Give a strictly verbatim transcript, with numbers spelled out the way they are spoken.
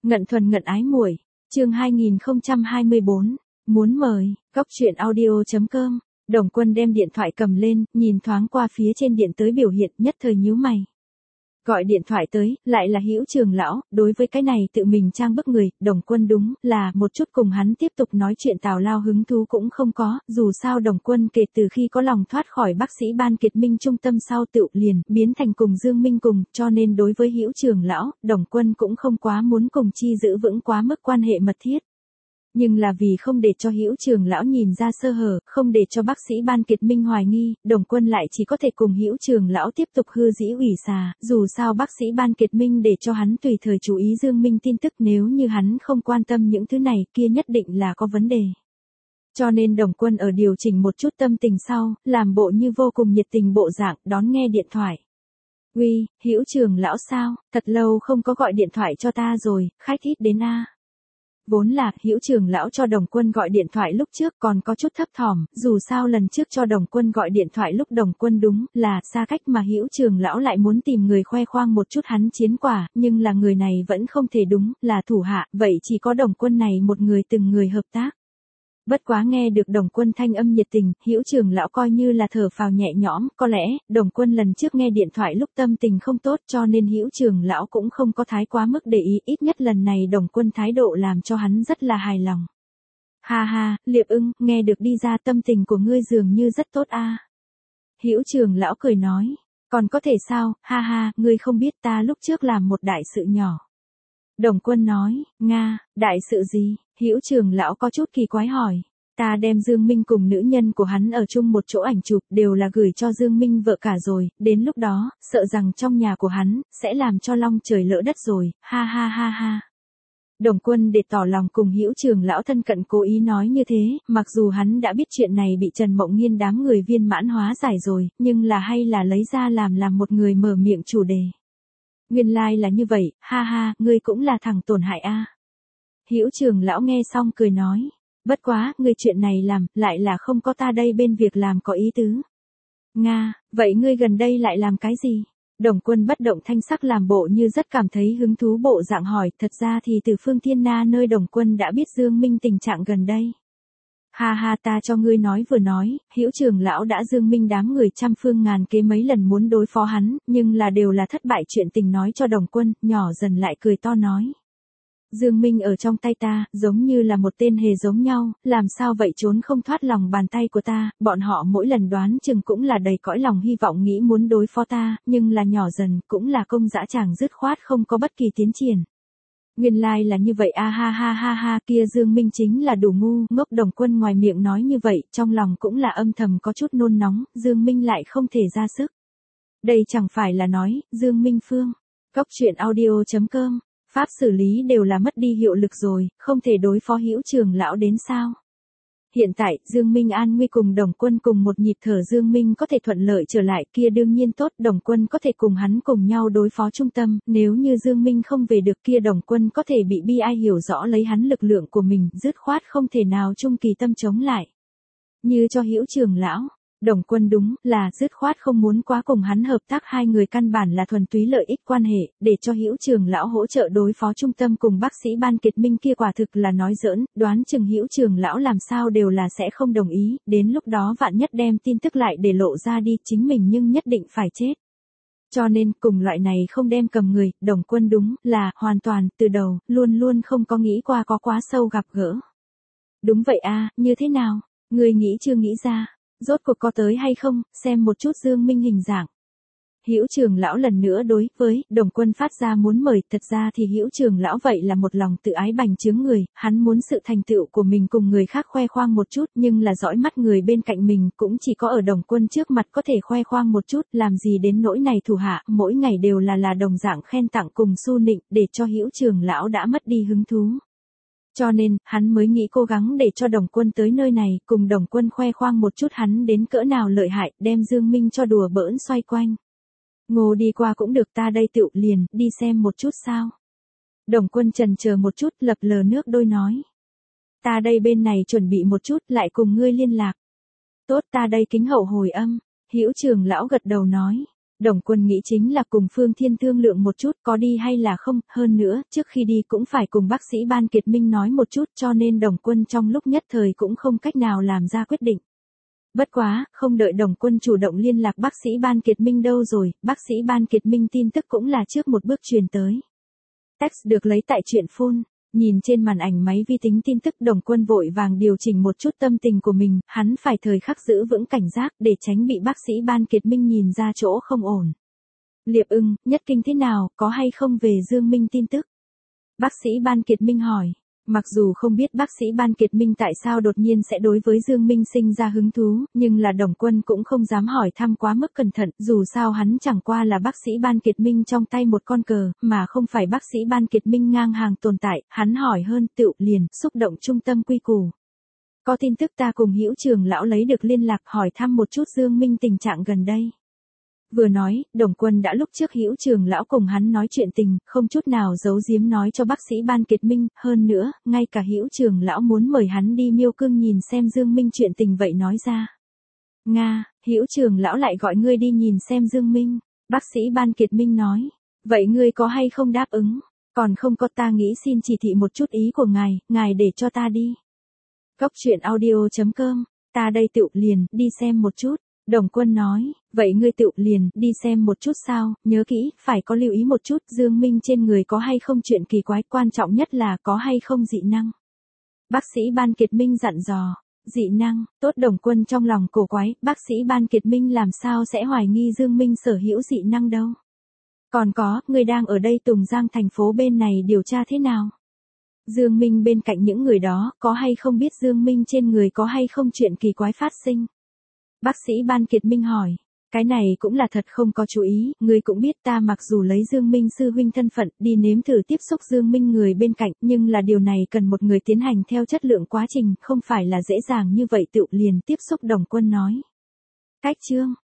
Ngận thuần ngận ái muội, chương hai nghìn không trăm hai mươi bốn, muốn mời, góc truyện audio chấm com. Đồng Quân đem điện thoại cầm lên, nhìn thoáng qua phía trên điện tới biểu hiện, nhất thời nhíu mày. Gọi điện thoại tới, lại là Hữu Trường lão, đối với cái này tự mình trang bức người, Đồng Quân đúng là một chút cùng hắn tiếp tục nói chuyện tào lao hứng thú cũng không có, dù sao Đồng Quân kể từ khi có lòng thoát khỏi bác sĩ Ban Kiệt Minh trung tâm sau tự liền biến thành cùng Dương Minh cùng, cho nên đối với Hữu Trường lão, Đồng Quân cũng không quá muốn cùng chi giữ vững quá mức quan hệ mật thiết. Nhưng là vì không để cho Hữu Trường lão nhìn ra sơ hở, không để cho bác sĩ Ban Kiệt Minh hoài nghi, Đồng Quân lại chỉ có thể cùng Hữu Trường lão tiếp tục hư dĩ ủy xà, dù sao bác sĩ Ban Kiệt Minh để cho hắn tùy thời chú ý Dương Minh tin tức, nếu như hắn không quan tâm những thứ này kia nhất định là có vấn đề. Cho nên Đồng Quân ở điều chỉnh một chút tâm tình sau, làm bộ như vô cùng nhiệt tình bộ dạng, đón nghe điện thoại. Uy, Hữu Trường lão sao, thật lâu không có gọi điện thoại cho ta rồi, khách ít đến a. Vốn là Hữu Trường lão cho Đồng Quân gọi điện thoại lúc trước còn có chút thấp thỏm, dù sao lần trước cho Đồng Quân gọi điện thoại lúc Đồng Quân đúng là xa cách mà Hữu Trường lão lại muốn tìm người khoe khoang một chút hắn chiến quả, nhưng là người này vẫn không thể đúng là thủ hạ, vậy chỉ có Đồng Quân này một người từng người hợp tác. Bất quá nghe được Đồng Quân thanh âm nhiệt tình, Hữu Trường lão coi như là thở phào nhẹ nhõm, có lẽ Đồng Quân lần trước nghe điện thoại lúc tâm tình không tốt cho nên Hữu Trường lão cũng không có thái quá mức để ý, ít nhất lần này Đồng Quân thái độ làm cho hắn rất là hài lòng. Ha ha, Liệp Ưng, nghe được đi ra tâm tình của ngươi dường như rất tốt a. À. Hữu Trường lão cười nói, còn có thể sao, ha ha, ngươi không biết ta lúc trước làm một đại sự nhỏ. Đồng Quân nói, Nga, đại sự gì? Hữu Trường lão có chút kỳ quái hỏi. Ta đem Dương Minh cùng nữ nhân của hắn ở chung một chỗ ảnh chụp đều là gửi cho Dương Minh vợ cả rồi, đến lúc đó, sợ rằng trong nhà của hắn, sẽ làm cho long trời lỡ đất rồi, ha ha ha ha. Đồng Quân để tỏ lòng cùng Hữu Trường lão thân cận cố ý nói như thế, mặc dù hắn đã biết chuyện này bị Trần Mộng Nghiên đám người viên mãn hóa giải rồi, nhưng là hay là lấy ra làm làm một người mở miệng chủ đề. Nguyên lai like là như vậy, ha ha, ngươi cũng là thằng tổn hại a. Hữu Trường lão nghe xong cười nói, bất quá, ngươi chuyện này làm, lại là không có ta đây bên việc làm có ý tứ. Nga, vậy ngươi gần đây lại làm cái gì? Đồng Quân bất động thanh sắc làm bộ như rất cảm thấy hứng thú bộ dạng hỏi, thật ra thì từ Phương Thiên Na nơi Đồng Quân đã biết Dương Minh tình trạng gần đây. Ha ha, ta cho ngươi nói vừa nói, Hữu Trường lão đã Dương Minh đám người trăm phương ngàn kế mấy lần muốn đối phó hắn, nhưng là đều là thất bại, chuyện tình nói cho Đồng Quân, nhỏ dần lại cười to nói. Dương Minh ở trong tay ta, giống như là một tên hề giống nhau, làm sao vậy trốn không thoát lòng bàn tay của ta, bọn họ mỗi lần đoán chừng cũng là đầy cõi lòng hy vọng nghĩ muốn đối phó ta, nhưng là nhỏ dần, cũng là công dã tràng dứt khoát không có bất kỳ tiến triển. Nguyên lai like là như vậy a, ha ha ha ha, kia Dương Minh chính là đủ ngu, ngốc. Đồng Quân ngoài miệng nói như vậy, trong lòng cũng là âm thầm có chút nôn nóng, Dương Minh lại không thể ra sức. Đây chẳng phải là nói, Dương Minh Phương, góc truyện audio chấm com, pháp xử lý đều là mất đi hiệu lực rồi, không thể đối phó Hữu Trường lão đến sao. Hiện tại, Dương Minh an nguy cùng Đồng Quân cùng một nhịp thở, Dương Minh có thể thuận lợi trở lại kia đương nhiên tốt, Đồng Quân có thể cùng hắn cùng nhau đối phó trung tâm, nếu như Dương Minh không về được kia Đồng Quân có thể bị bi ai hiểu rõ lấy hắn lực lượng của mình, dứt khoát không thể nào trung kỳ tâm chống lại. Như cho Hữu Trường lão, Đồng Quân đúng là dứt khoát không muốn quá cùng hắn hợp tác, hai người căn bản là thuần túy lợi ích quan hệ, để cho Hữu Trường lão hỗ trợ đối phó trung tâm cùng bác sĩ Ban Kiệt Minh kia quả thực là nói giỡn, đoán chừng Hữu Trường lão làm sao đều là sẽ không đồng ý, đến lúc đó vạn nhất đem tin tức lại để lộ ra đi, chính mình nhưng nhất định phải chết. Cho nên, cùng loại này không đem cầm người, Đồng Quân đúng là hoàn toàn từ đầu, luôn luôn không có nghĩ qua có quá sâu gặp gỡ. Đúng vậy a, như thế nào? Ngươi nghĩ chưa nghĩ ra? Rốt cuộc có tới hay không, xem một chút Dương Minh hình dạng. Hữu Trường lão lần nữa đối với Đồng Quân phát ra muốn mời, thật ra thì Hữu Trường lão vậy là một lòng tự ái bành trướng người, hắn muốn sự thành tựu của mình cùng người khác khoe khoang một chút, nhưng là dõi mắt người bên cạnh mình cũng chỉ có ở Đồng Quân trước mặt có thể khoe khoang một chút, làm gì đến nỗi này thủ hạ, mỗi ngày đều là là đồng dạng khen tặng cùng su nịnh, để cho Hữu Trường lão đã mất đi hứng thú. Cho nên, hắn mới nghĩ cố gắng để cho Đồng Quân tới nơi này, cùng Đồng Quân khoe khoang một chút hắn đến cỡ nào lợi hại, đem Dương Minh cho đùa bỡn xoay quanh. Ngô đi qua cũng được, ta đây tựu liền, đi xem một chút sao. Đồng Quân chần chờ một chút, lập lờ nước đôi nói. Ta đây bên này chuẩn bị một chút, lại cùng ngươi liên lạc. Tốt, ta đây kính hậu hồi âm. Hữu Trường lão gật đầu nói. Đồng Quân nghĩ chính là cùng Phương Thiên thương lượng một chút có đi hay là không, hơn nữa, trước khi đi cũng phải cùng bác sĩ Ban Kiệt Minh nói một chút cho nên Đồng Quân trong lúc nhất thời cũng không cách nào làm ra quyết định. Bất quá, không đợi Đồng Quân chủ động liên lạc bác sĩ Ban Kiệt Minh đâu rồi, bác sĩ Ban Kiệt Minh tin tức cũng là trước một bước truyền tới. Text được lấy tại truyện phone. Nhìn trên màn ảnh máy vi tính tin tức Đồng Quân vội vàng điều chỉnh một chút tâm tình của mình, hắn phải thời khắc giữ vững cảnh giác để tránh bị bác sĩ Ban Kiệt Minh nhìn ra chỗ không ổn. Liệp Ưng, Nhất Kinh thế nào, có hay không về Dương Minh tin tức? Bác sĩ Ban Kiệt Minh hỏi. Mặc dù không biết bác sĩ Ban Kiệt Minh tại sao đột nhiên sẽ đối với Dương Minh sinh ra hứng thú, nhưng là Đồng Quân cũng không dám hỏi thăm quá mức cẩn thận, dù sao hắn chẳng qua là bác sĩ Ban Kiệt Minh trong tay một con cờ, mà không phải bác sĩ Ban Kiệt Minh ngang hàng tồn tại, hắn hỏi hơn tựu liền, xúc động trung tâm quy củ. Có tin tức ta cùng Hữu Trường lão lấy được liên lạc hỏi thăm một chút Dương Minh tình trạng gần đây. Vừa nói, Đồng Quân đã lúc trước Hữu Trường lão cùng hắn nói chuyện tình, không chút nào giấu giếm nói cho bác sĩ Ban Kiệt Minh, hơn nữa, ngay cả Hữu Trường lão muốn mời hắn đi Miêu Cương nhìn xem Dương Minh chuyện tình vậy nói ra. Nga, Hữu Trường lão lại gọi ngươi đi nhìn xem Dương Minh, bác sĩ Ban Kiệt Minh nói, vậy ngươi có hay không đáp ứng, còn không có ta nghĩ xin chỉ thị một chút ý của ngài, ngài để cho ta đi. Góc truyện audio chấm com, ta đây tựu liền, đi xem một chút. Đồng Quân nói, vậy ngươi tựu liền, đi xem một chút sao, nhớ kỹ, phải có lưu ý một chút, Dương Minh trên người có hay không chuyện kỳ quái, quan trọng nhất là có hay không dị năng. Bác sĩ Ban Kiệt Minh dặn dò, dị năng, tốt. Đồng Quân trong lòng cổ quái, bác sĩ Ban Kiệt Minh làm sao sẽ hoài nghi Dương Minh sở hữu dị năng đâu. Còn có, ngươi đang ở đây Tùng Giang thành phố bên này điều tra thế nào? Dương Minh bên cạnh những người đó, có hay không biết Dương Minh trên người có hay không chuyện kỳ quái phát sinh? Bác sĩ Ban Kiệt Minh hỏi, cái này cũng là thật không có chú ý, ngươi cũng biết ta mặc dù lấy Dương Minh sư huynh thân phận đi nếm thử tiếp xúc Dương Minh người bên cạnh, nhưng là điều này cần một người tiến hành theo chất lượng quá trình, không phải là dễ dàng như vậy tựu liền tiếp xúc. Đồng Quân nói. Cách chương